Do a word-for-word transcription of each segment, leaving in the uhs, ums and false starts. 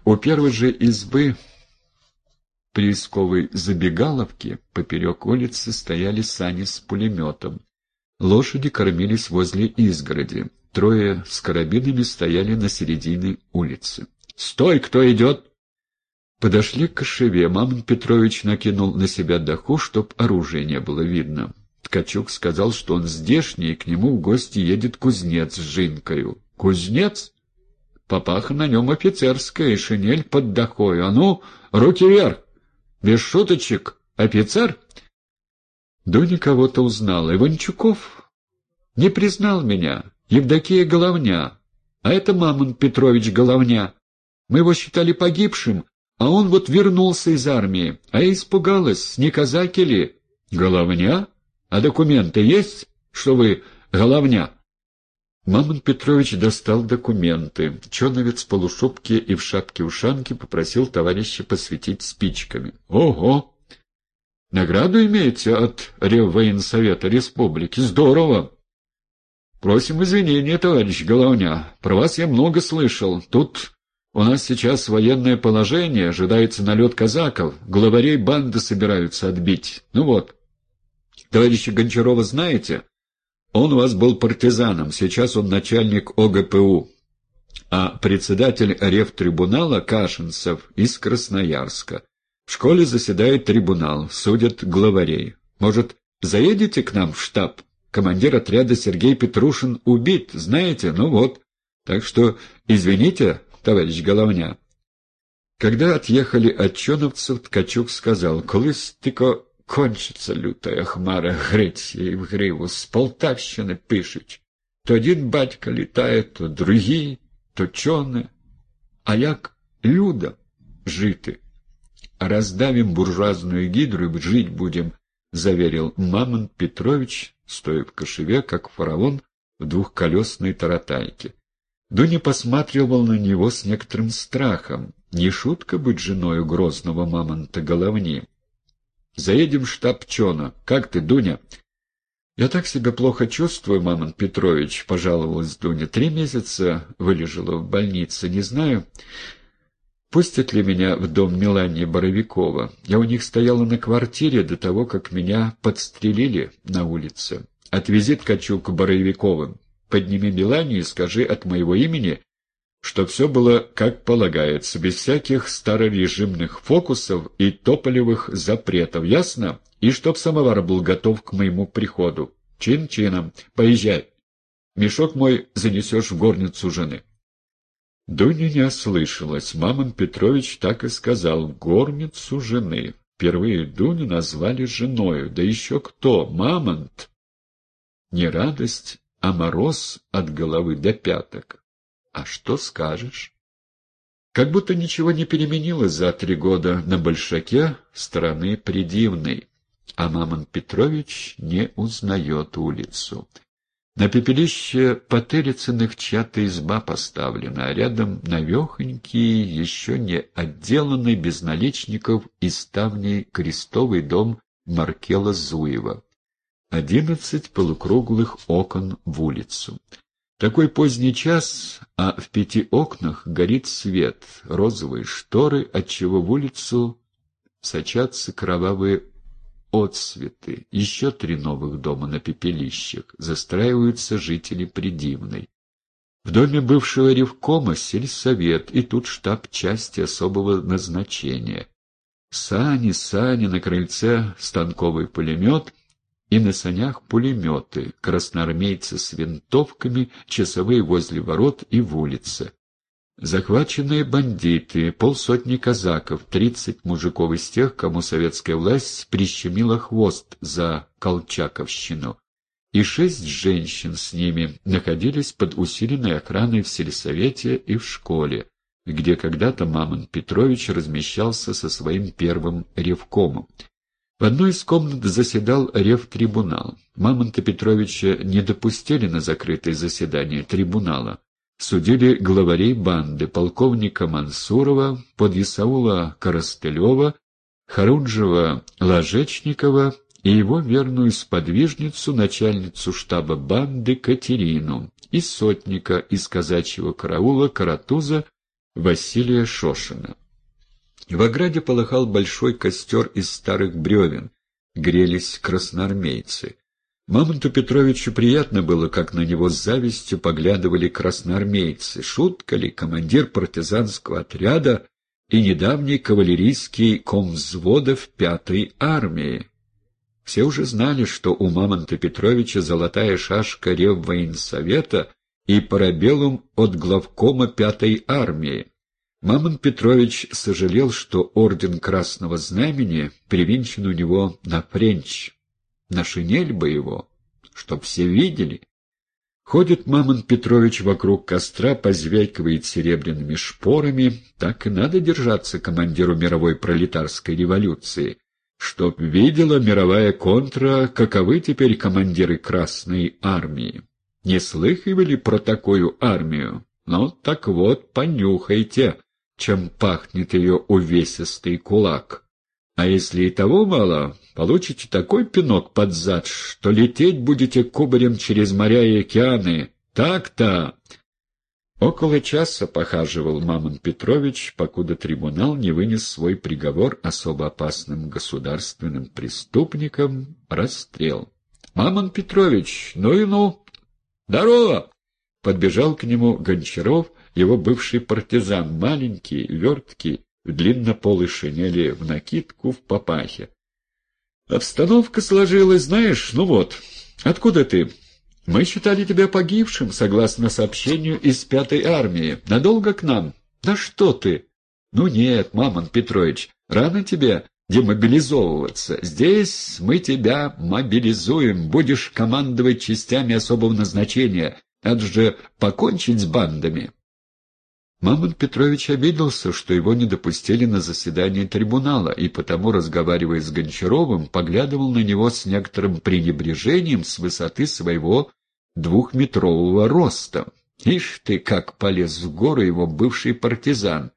У первой же избы приисковой забегаловки поперек улицы стояли сани с пулеметом. Лошади кормились возле изгороди. Трое с карабинами стояли на середине улицы. «Стой! Кто идет?» Подошли к кошеве. Мамон Петрович накинул на себя даху, чтоб оружия не было видно. Ткачук сказал, что он здешний, и к нему в гости едет кузнец с жинкою. «Кузнец?» Папаха на нем офицерская, и шинель под дахою. «А ну, руки вверх! Без шуточек! Офицер?» Дуня кого-то узнала. «Иванчуков не признал меня. Евдокия Головня. А это Мамон Петрович Головня. Мы его считали погибшим, а он вот вернулся из армии. А я испугалась, не казаки ли?» «Головня? А документы есть, что вы Головня?» Мамон Петрович достал документы. Чоновец в полушубке и в шапке-ушанке попросил товарища посветить спичками. «Ого! Награду имеете от Реввоенсовета Республики? Здорово! Просим извинения, товарищ Головня. Про вас я много слышал. Тут у нас сейчас военное положение, ожидается налет казаков. Главарей банды собираются отбить. Ну вот. Товарища Гончарова знаете? Он у вас был партизаном, сейчас он начальник О Г П У. А председатель ревтрибунала Кашинцев из Красноярска. В школе заседает трибунал, судят главарей. Может, заедете к нам в штаб? Командир отряда Сергей Петрушин убит, знаете? Ну вот. Так что извините, товарищ Головня». Когда отъехали от чоновцев, Ткачук сказал: «Колись тільки кончиться лютая хмара греть їй в гриву, з Полтавщини пишуть. То один батько літає, то другий, то чоне. А як люда жити? Раздавим буржуазную гидру и жить будем», — заверил Мамон Петрович, стоя в кошеве, как фараон в двухколесной таратайке. Дуня посматривал на него с некоторым страхом. Не шутка быть женою грозного Мамонта Головни. «Заедем в штаб Чона. Как ты, Дуня?» «Я так себя плохо чувствую, Мамон Петрович», — пожаловалась Дуня. «Три месяца вылежала в больнице. Не знаю, пустят ли меня в дом Мелании Боровикова. Я у них стояла на квартире до того, как меня подстрелили на улице. Отвези Ткачук к Боровиковым. Подними Меланию и скажи от моего имени, что все было как полагается, без всяких старорежимных фокусов и тополевых запретов, ясно? И чтоб самовар был готов к моему приходу. Чин-чином. Поезжай. Мешок мой занесешь в горницу жены». Дуня не ослышалась. Мамон Петрович так и сказал: «В горницу жены». Впервые Дуню назвали женою. Да еще кто? Мамонт? Не радость, а мороз от головы до пяток. А что скажешь? Как будто ничего не переменилось за три года на большаке стороны Придивной, а Мамон Петрович не узнает улицу. На пепелище Потылицыных чья-то изба поставлена, а рядом навехонький, еще не отделанный без наличников и ставней крестовый дом Маркела Зуева. Одиннадцать полукруглых окон в улицу. Такой поздний час, а в пяти окнах горит свет, розовые шторы, отчего в улицу сочатся кровавые отсветы. Еще три новых дома на пепелищах. Застраиваются жители Придивной. В доме бывшего ревкома сельсовет, и тут штаб части особого назначения. Сани, сани, на крыльце станковый пулемет, и на санях пулеметы, красноармейцы с винтовками, часовые возле ворот и в улице. Захваченные бандиты, полсотни казаков, тридцать мужиков из тех, кому советская власть прищемила хвост за колчаковщину, и шесть женщин с ними находились под усиленной охраной в сельсовете и в школе, где когда-то Мамон Петрович размещался со своим первым ревкомом. В одной из комнат заседал ревтрибунал. Мамонта Петровича не допустили на закрытое заседание трибунала. Судили главарей банды, полковника Мансурова, подъясаула Коростылева, Харунжева Ложечникова и его верную сподвижницу, начальницу штаба банды Катерину, и сотника из казачьего караула Каратуза Василия Шошина. В ограде полыхал большой костер из старых бревен, грелись красноармейцы. Мамонту Петровичу приятно было, как на него с завистью поглядывали красноармейцы. Шутка ли, командир партизанского отряда и недавний кавалерийский комвзвода в пятой армии. Все уже знали, что у Мамонта Петровича золотая шашка Реввоенсовета и парабеллум от главкома пятой армии. Мамонт Петрович сожалел, что орден Красного Знамени привинчен у него на френч, на шинель бы его, чтоб все видели. Ходит Мамонт Петрович вокруг костра, позвякивает серебряными шпорами. Так и надо держаться командиру мировой пролетарской революции, чтоб видела мировая контра, каковы теперь командиры Красной армии. Не слыхивали про такую армию? Ну, так вот, понюхайте, чем пахнет ее увесистый кулак. А если и того мало, получите такой пинок под зад, что лететь будете кубарем через моря и океаны. Так-то! Около часа похаживал Мамонт Петрович, покуда трибунал не вынес свой приговор особо опасным государственным преступникам — расстрел. «Мамонт Петрович, ну и ну! Здорово!» Подбежал к нему Гончаров, его бывший партизан, маленький, верткий, в длиннополой шинели, в накидку, в папахе. «Обстановка сложилась, знаешь, ну вот. Откуда ты? Мы считали тебя погибшим, согласно сообщению из пятой армии. Надолго к нам? Да что ты? Ну нет, Мамонт Петрович, рано тебе демобилизовываться. Здесь мы тебя мобилизуем, будешь командовать частями особого назначения. Надо же покончить с бандами». Мамонт Петрович обиделся, что его не допустили на заседание трибунала, и потому, разговаривая с Гончаровым, поглядывал на него с некоторым пренебрежением с высоты своего двухметрового роста. Ишь ты, как полез в гору его бывший партизан!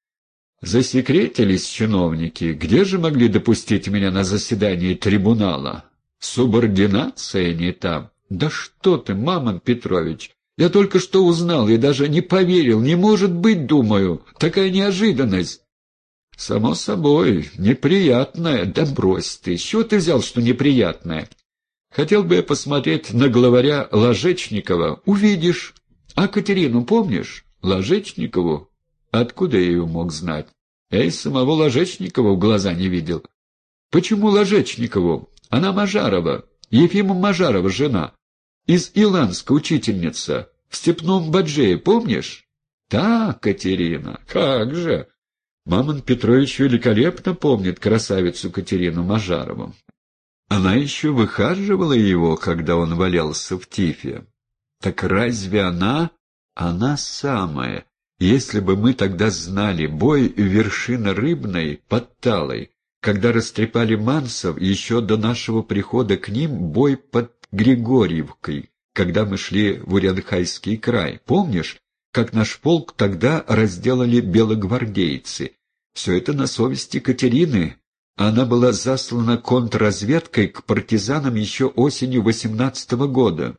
Засекретились чиновники. Где же могли допустить меня на заседание трибунала? Субординация не там. Да что ты, Мамонт Петрович! Я только что узнал и даже не поверил. Не может быть, думаю. Такая неожиданность. Само собой, неприятная. Да брось ты. С чего ты взял, что неприятная? Хотел бы я посмотреть на главаря Ложечникова. Увидишь. А Катерину помнишь? Ложечникову? Откуда я ее мог знать? Я и самого Ложечникова в глаза не видел. Почему Ложечникову? Она Мажарова. Ефима Мажарова жена. Из Иланска учительница. В Степном Баджее, помнишь? Да, Катерина, как же! Мамонт Петрович великолепно помнит красавицу Катерину Мажарову. Она еще выхаживала его, когда он валялся в тифе. Так разве она? Она самая. Если бы мы тогда знали бой вершина Рыбной под Талой, когда растрепали мансов, еще до нашего прихода к ним бой под Григорьевкой, когда мы шли в Урядхайский край. Помнишь, как наш полк тогда разделали белогвардейцы? Все это на совести Катерины. Она была заслана контрразведкой к партизанам еще осенью восемнадцатого года.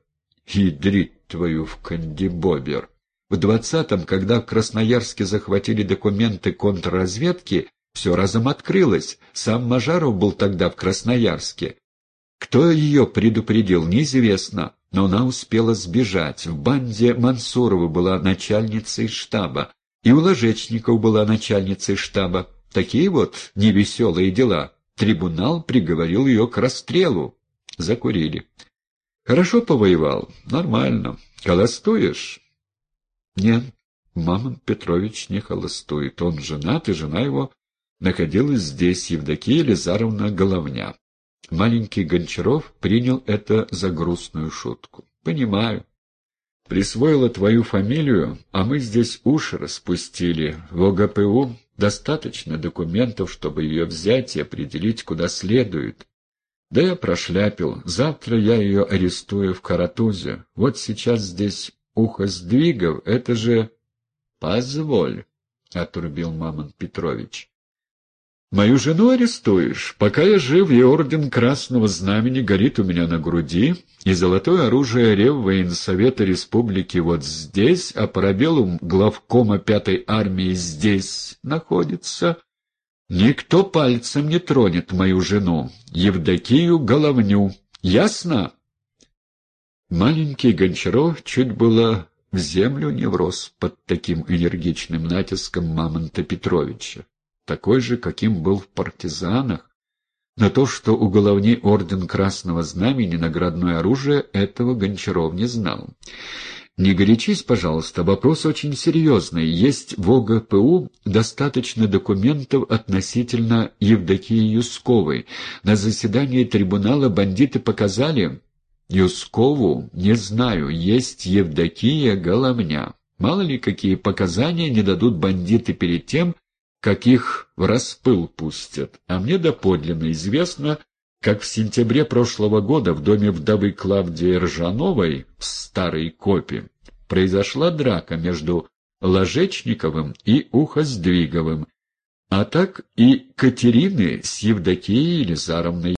Ядрить твою в кандибобер! В двадцатом, когда в Красноярске захватили документы контрразведки, все разом открылось. Сам Мажаров был тогда в Красноярске. Кто ее предупредил, неизвестно, но она успела сбежать. В банде Мансурова была начальницей штаба, и у Ложечникова была начальницей штаба. Такие вот невеселые дела. Трибунал приговорил ее к расстрелу. Закурили. Хорошо повоевал? Нормально. Холостуешь? Нет, Мамонт Петрович не холостует. Он женат, и жена его находилась здесь, Евдокия Елизаровна Головня. Маленький Гончаров принял это за грустную шутку. «Понимаю. Присвоила твою фамилию, а мы здесь уши распустили. В ОГПУ достаточно документов, чтобы ее взять и определить, куда следует. Да я прошляпил. Завтра я ее арестую в Каратузе. Вот сейчас здесь ухо сдвигов. Это же...» «Позволь», — отрубил Мамонт Петрович. Мою жену арестуешь? Пока я жив, и орден Красного Знамени горит у меня на груди, и золотое оружие Реввоенсовета Республики вот здесь, а парабеллум главкома Пятой армии здесь находится. Никто пальцем не тронет мою жену, Евдокию Головню. Ясно?» Маленький Гончаров чуть было в землю не врос под таким энергичным натиском Мамонта Петровича, такой же, каким был в партизанах. Но то, что у Головни орден Красного Знамени, наградное оружие, этого Гончаров не знал. «Не горячись, пожалуйста, вопрос очень серьезный. Есть в О Г П У достаточно документов относительно Евдокии Юсковой. На заседании трибунала бандиты показали...» «Юскову не знаю, есть Евдокия Головня. Мало ли, какие показания не дадут бандиты перед тем, как их в распыл пустят. А мне доподлинно известно, как в сентябре прошлого года в доме вдовы Клавдии Ржановой в Старой Копе произошла драка между Ложечниковым и Ухоздвиговым, а так и Катерины с Евдокией Елизаровной.